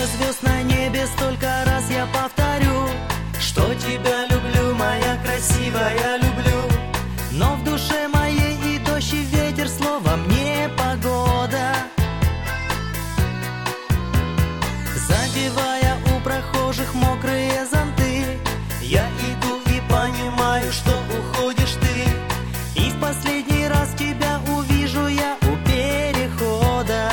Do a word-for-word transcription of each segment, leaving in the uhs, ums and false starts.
звезд на небе, столько раз я повторю, что тебя люблю, моя красивая, люблю. Но в душе моей и дождь, и ветер, словом не погода. Задевая у прохожих мокрые зонты, я иду и понимаю, что уходишь ты. И в последний раз тебя увижу я у перехода.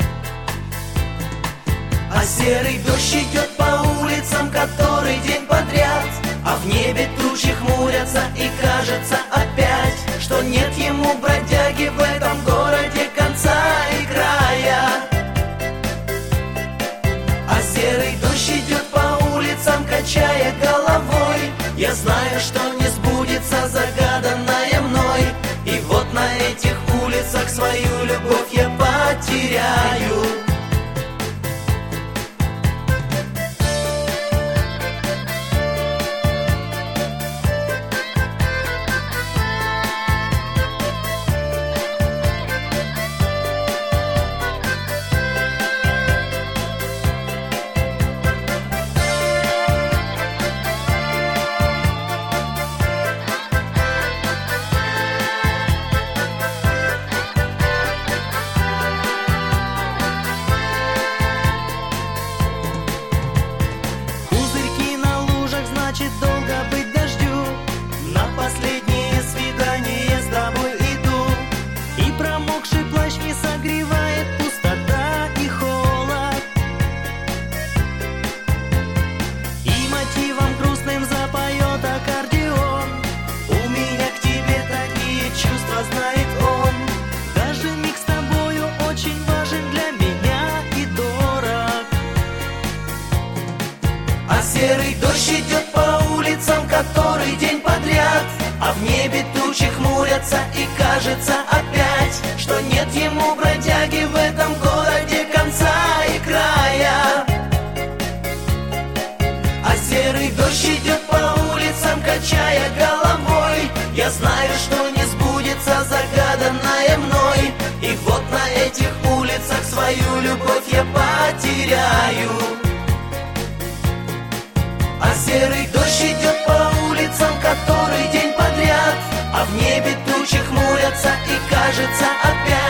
А серый дождь идет по улицам который день подряд, а в небе тучи хмурятся, и кажется опять, что нет ему, бродяги, в этом городе конца и края. А серый дождь идет по улицам, качая головой. Я знаю, что не сбудется загаданное мной, и вот на этих улицах свою любовь я потеряю. Долго быть дождю, на последнее свидание с тобой иду. И промокший плащ не согревает пустота и холод. И мотивом грустным запоет аккордеон. У меня к тебе такие чувства, знает он. Даже миг с тобою очень важен для меня и дорог. А серый дождь идет по улицам который день подряд, а в небе тучи хмурятся, и кажется опять, что нет ему, бродяги, в этом городе конца и края. А серый дождь идет по улицам, качая головой. Я знаю, что не сбудется загаданное мной, и вот на этих улицах свою любовь я потеряю. А серый дождь идет по улицам который день подряд, а в небе тучи хмурятся, и кажется опять,